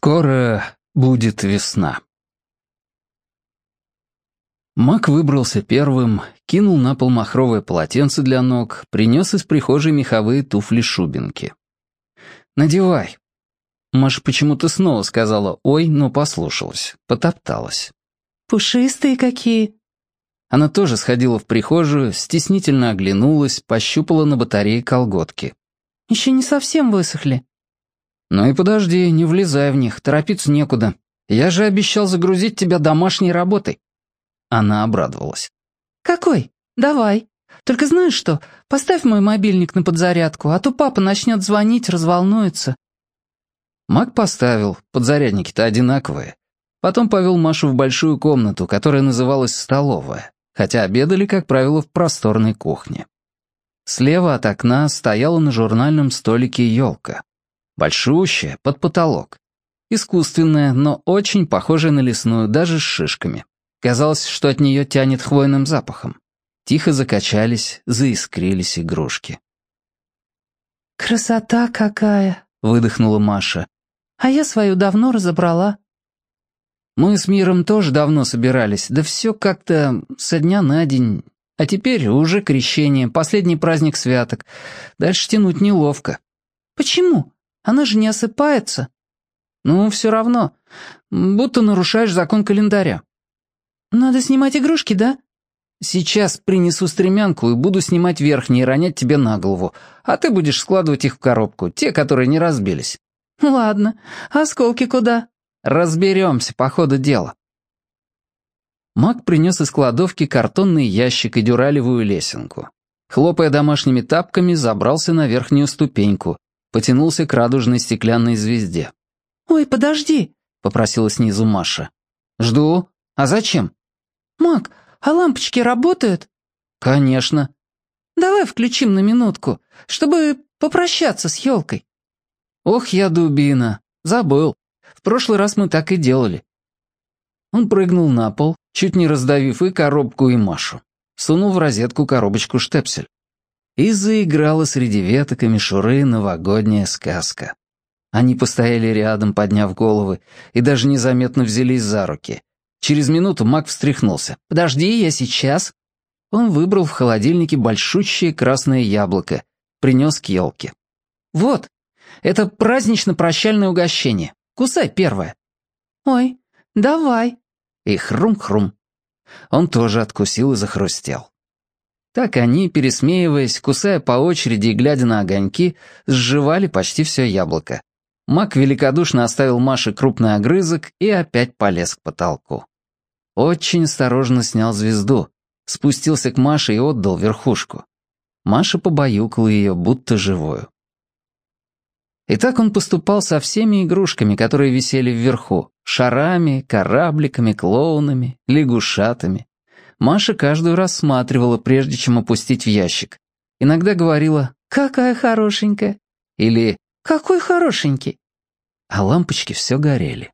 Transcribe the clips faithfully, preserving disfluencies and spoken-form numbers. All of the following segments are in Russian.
Скоро будет весна. Мак выбрался первым, кинул на пол махровое полотенце для ног, принес из прихожей меховые туфли-шубинки. «Надевай». Маша почему-то снова сказала «ой», но послушалась, потопталась. «Пушистые какие!» Она тоже сходила в прихожую, стеснительно оглянулась, пощупала на батарее колготки. «Еще не совсем высохли». «Ну и подожди, не влезай в них, торопиться некуда. Я же обещал загрузить тебя домашней работой». Она обрадовалась. «Какой? Давай. Только знаешь что, поставь мой мобильник на подзарядку, а то папа начнет звонить, разволнуется». Мак поставил, подзарядники-то одинаковые. Потом повел Машу в большую комнату, которая называлась столовая, хотя обедали, как правило, в просторной кухне. Слева от окна стояла на журнальном столике елка. Большущая, под потолок. Искусственная, но очень похожая на лесную, даже с шишками. Казалось, что от нее тянет хвойным запахом. Тихо закачались, заискрились игрушки. «Красота какая!» — выдохнула Маша. «А я свою давно разобрала». Мы с Миром тоже давно собирались, да все как-то со дня на день. А теперь уже крещение, последний праздник святок. Дальше тянуть неловко. «Почему? Она же не осыпается». «Ну, все равно. Будто нарушаешь закон календаря». «Надо снимать игрушки, да?» «Сейчас принесу стремянку и буду снимать верхние и ронять тебе на голову, а ты будешь складывать их в коробку, те, которые не разбились». «Ладно. А осколки куда?» «Разберемся по ходу дела». Мак принес из кладовки картонный ящик и дюралевую лесенку. Хлопая домашними тапками, забрался на верхнюю ступеньку, потянулся к радужной стеклянной звезде. «Ой, подожди», — попросила снизу Маша. «Жду. А зачем?» «Мак, а лампочки работают?» «Конечно». «Давай включим на минутку, чтобы попрощаться с елкой». «Ох, я дубина. Забыл. В прошлый раз мы так и делали». Он прыгнул на пол, чуть не раздавив и коробку, и Машу. Сунул в розетку коробочку штепсель. И заиграла среди веток и мишуры новогодняя сказка. Они постояли рядом, подняв головы, и даже незаметно взялись за руки. Через минуту Мак встряхнулся. «Подожди, я сейчас». Он выбрал в холодильнике большущее красное яблоко, принес к елке. «Вот, это празднично-прощальное угощение. Кусай первое». «Ой, давай». И хрум-хрум. Он тоже откусил и захрустел. Так они, пересмеиваясь, кусая по очереди и глядя на огоньки, сживали почти все яблоко. Мак великодушно оставил Маше крупный огрызок и опять полез к потолку. Очень осторожно снял звезду, спустился к Маше и отдал верхушку. Маша побаюкала ее, будто живую. И так он поступал со всеми игрушками, которые висели вверху, шарами, корабликами, клоунами, лягушатами. Маша каждую рассматривала, прежде чем опустить в ящик. Иногда говорила «Какая хорошенькая» или «Какой хорошенький». А лампочки все горели.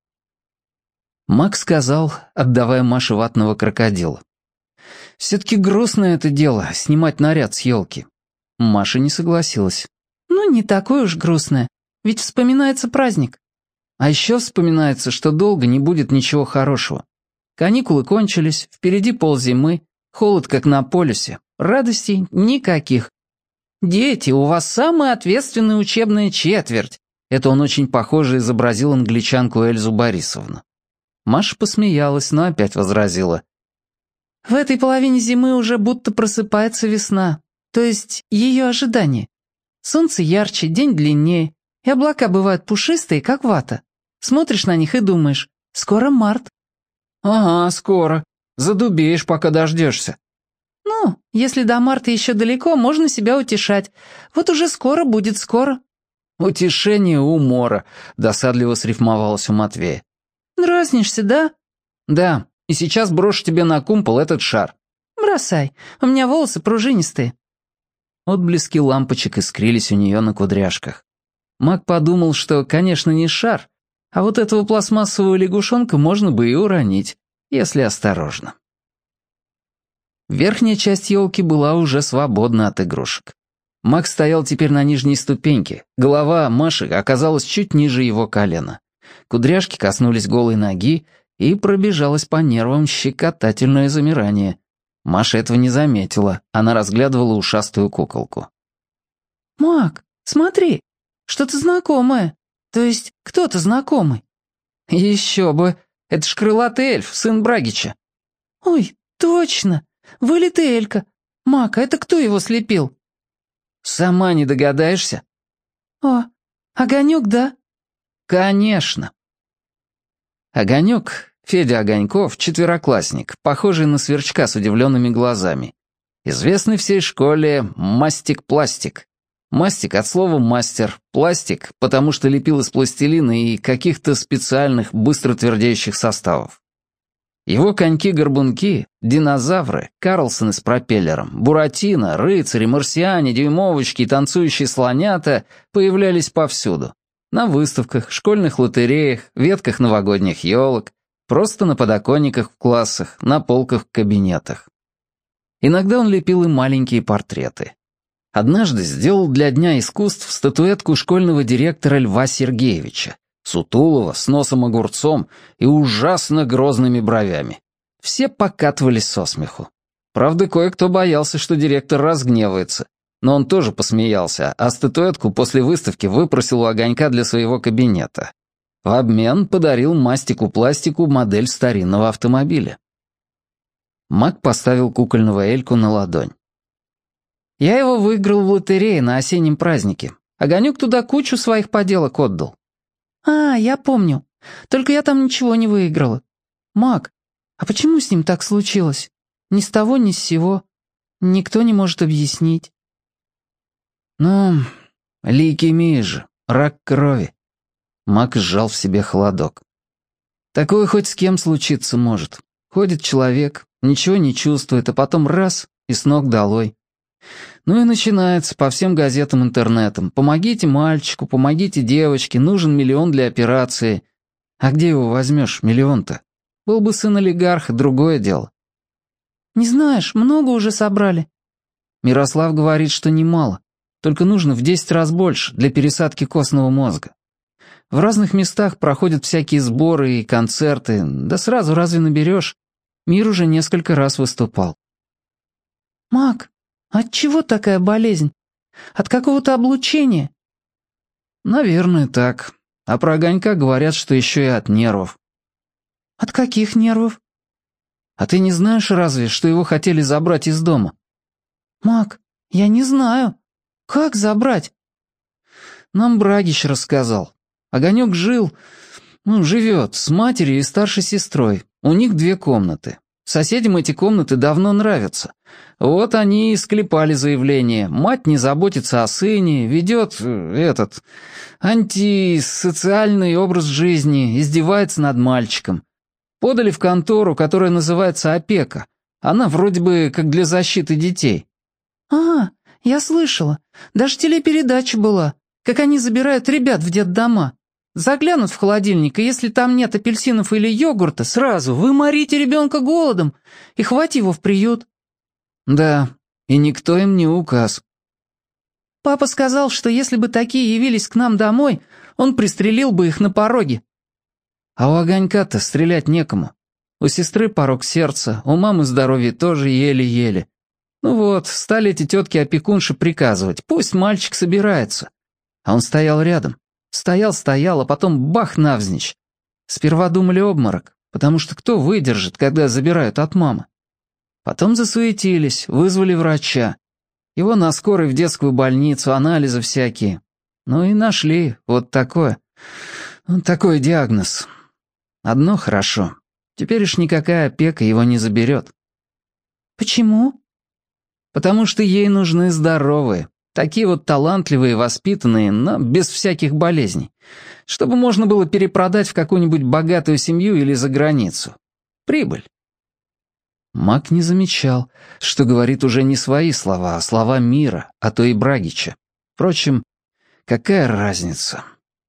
Мак сказал, отдавая Маше ватного крокодила. «Все-таки грустное это дело, снимать наряд с елки». Маша не согласилась. «Ну, не такое уж грустное, ведь вспоминается праздник». А еще вспоминается, что долго не будет ничего хорошего. Каникулы кончились, впереди ползимы, холод как на полюсе, радостей никаких. «Дети, у вас самая ответственная учебная четверть». Это он очень похоже изобразил англичанку Эльзу Борисовну. Маша посмеялась, но опять возразила. «В этой половине зимы уже будто просыпается весна, то есть ее ожидание. Солнце ярче, день длиннее, и облака бывают пушистые, как вата. Смотришь на них и думаешь, скоро март». «Ага, скоро. Задубеешь, пока дождешься». «Ну, если до марта еще далеко, можно себя утешать. Вот уже скоро будет скоро». «Утешение умора», — досадливо срифмовалось у Матвея. «Дразнишься, да?» «Да, и сейчас брошу тебе на кумпол этот шар». «Бросай, у меня волосы пружинистые». Отблески лампочек искрились у нее на кудряшках. Мак подумал, что, конечно, не шар, а вот этого пластмассового лягушонка можно бы и уронить, если осторожно. Верхняя часть елки была уже свободна от игрушек. Мак стоял теперь на нижней ступеньке, голова Маши оказалась чуть ниже его колена. Кудряшки коснулись голой ноги, и пробежалось по нервам щекотательное замирание. Маша этого не заметила, она разглядывала ушастую куколку. «Мак, смотри, что-то знакомое. То есть кто-то знакомый». «Еще бы, это ж крылатый эльф, сын Брагича». «Ой, точно, вылитый Элька. Мак, а это кто его слепил?» «Сама не догадаешься?» «О, Огонек, да?» «Конечно». Огонек, Федя Огоньков, четвероклассник, похожий на сверчка с удивленными глазами. Известный всей школе мастик-пластик. Мастик от слова «мастер», пластик, потому что лепил из пластилина и каких-то специальных быстро твердеющих составов. Его коньки-горбунки, динозавры, Карлсоны с пропеллером, Буратино, рыцари, марсиане, дюймовочки и танцующие слонята появлялись повсюду. На выставках, школьных лотереях, ветках новогодних елок, просто на подоконниках в классах, на полках в кабинетах. Иногда он лепил и маленькие портреты. Однажды сделал для Дня искусств статуэтку школьного директора Льва Сергеевича, сутулого, с носом огурцом и ужасно грозными бровями. Все покатывались со смеху. Правда, кое-кто боялся, что директор разгневается, но он тоже посмеялся, а статуэтку после выставки выпросил у Огонька для своего кабинета. В обмен подарил мастику-пластику модель старинного автомобиля. Мак поставил кукольного Эльку на ладонь. «Я его выиграл в лотерее на осеннем празднике. Огонек туда кучу своих поделок отдал». «А, я помню. Только я там ничего не выиграла. Мак, а почему с ним так случилось? Ни с того, ни с сего. Никто не может объяснить». «Ну, лейкемия же, рак крови». Мак сжал в себе холодок. «Такое хоть с кем случиться может. Ходит человек, ничего не чувствует, а потом раз — и с ног долой. Ну и начинается по всем газетам, интернетам. Помогите мальчику, помогите девочке, нужен миллион для операции. А где его возьмешь, миллион-то? Был бы сын олигарха, другое дело». «Не знаешь, много уже собрали». Мирослав говорит, что немало. Только нужно в десять раз больше для пересадки костного мозга. В разных местах проходят всякие сборы и концерты. Да сразу разве наберешь? Мир уже несколько раз выступал. «Мак, от чего такая болезнь? От какого-то облучения?» «Наверное, так. А про Огонька говорят, что еще и от нервов». «От каких нервов?» «А ты не знаешь разве, что его хотели забрать из дома?» «Мак, я не знаю. Как забрать?» «Нам Брагич рассказал. Огонек жил, ну, живет с матерью и старшей сестрой. У них две комнаты. Соседям эти комнаты давно нравятся. Вот они и склепали заявление. Мать не заботится о сыне, ведет э, этот антисоциальный образ жизни, издевается над мальчиком. Подали в контору, которая называется «Опека». Она вроде бы как для защиты детей. «А, я слышала. Даже телепередача была, как они забирают ребят в детдома. Заглянут в холодильник, и если там нет апельсинов или йогурта, сразу вы морите ребенка голодом и хватит его в приют». «Да, и никто им не указ». «Папа сказал, что если бы такие явились к нам домой, он пристрелил бы их на пороге». «А у Огонька-то стрелять некому. У сестры порок сердца, у мамы здоровье тоже еле-еле. Ну вот, стали эти тетки-опекунши приказывать, пусть мальчик собирается. А он стоял рядом. Стоял-стоял, а потом бах навзничь. Сперва думали обморок, потому что кто выдержит, когда забирают от мамы? Потом засуетились, вызвали врача. Его на скорой в детскую больницу, анализы всякие. Ну и нашли вот такое. Вот такой диагноз. Одно хорошо. Теперь уж никакая опека его не заберет. «Почему?» Потому что ей нужны здоровые. Такие вот талантливые, воспитанные, но без всяких болезней. Чтобы можно было перепродать в какую-нибудь богатую семью или за границу. Прибыль. Мак не замечал, что говорит уже не свои слова, а слова мира, а то и Брагича. Впрочем, какая разница?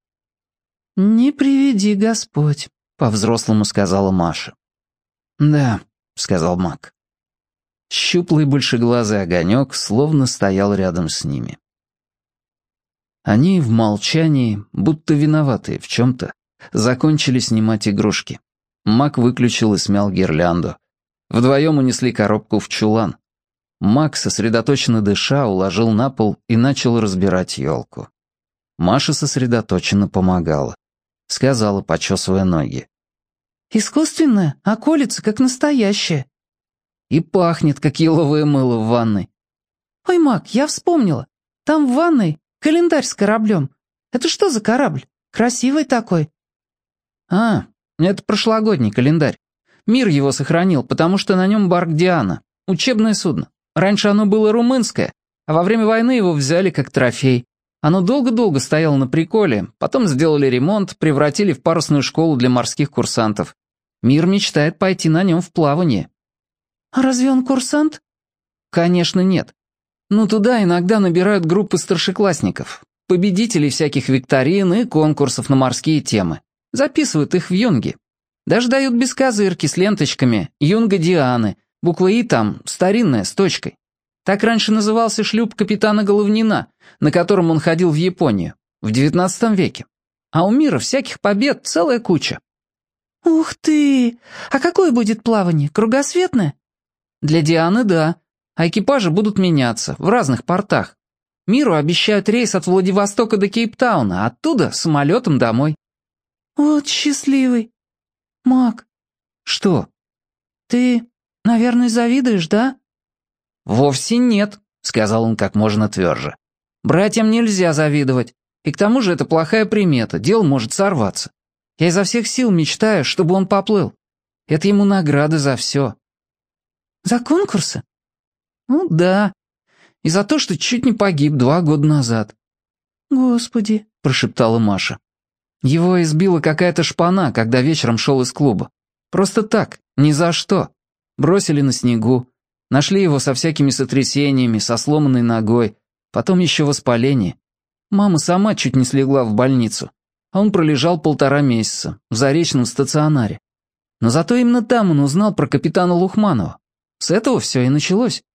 «Не приведи Господь», — по-взрослому сказала Маша. «Да», — сказал Мак. Щуплый большеглазый Огонек словно стоял рядом с ними. Они в молчании, будто виноватые в чем-то, Закончили снимать игрушки. Мак выключил и смял гирлянду. Вдвоем унесли коробку в чулан. Мак, сосредоточенно дыша, уложил на пол и начал разбирать елку. Маша сосредоточенно помогала. Сказала, почесывая ноги. «Искусственная, а колется, как настоящая». «И пахнет, как еловое мыло в ванной». «Ой, Мак, я вспомнила. Там в ванной календарь с кораблем. Это что за корабль? Красивый такой». «А, это прошлогодний календарь. Мир его сохранил, потому что на нем барк Диана. Учебное судно. Раньше оно было румынское, а во время войны его взяли как трофей. Оно долго-долго стояло на приколе, потом сделали ремонт, превратили в парусную школу для морских курсантов. Мир мечтает пойти на нем в плавание». «А разве он курсант?» «Конечно, нет. Но туда иногда набирают группы старшеклассников, победителей всяких викторин и конкурсов на морские темы. Записывают их в юнги. Даже дают без козырки с ленточками «Юнга Дианы», буква «И» там старинная, с точкой. Так раньше назывался шлюп капитана Головнина, на котором он ходил в Японию, в девятнадцатом веке. А у мира всяких побед целая куча». «Ух ты! А какое будет плавание? Кругосветное?» «Для Дианы, да. А экипажи будут меняться, в разных портах. Миру обещают рейс от Владивостока до Кейптауна, оттуда самолетом домой». «Вот счастливый. Мак». «Что?» «Ты, наверное, завидуешь, да?» «Вовсе нет», — сказал он как можно тверже. «Братьям нельзя завидовать. И к тому же это плохая примета, дело может сорваться. Я изо всех сил мечтаю, чтобы он поплыл. Это ему награда за все». «За конкурсы?» «Ну да. И за то, что чуть не погиб два года назад». «Господи», — прошептала Маша. Его избила какая-то шпана, когда вечером шел из клуба. Просто так, ни за что. Бросили на снегу. Нашли его со всякими сотрясениями, со сломанной ногой. Потом еще воспаление. Мама сама чуть не слегла в больницу. А он пролежал полтора месяца в заречном стационаре. Но зато именно там он узнал про капитана Лухманова. С этого все и началось.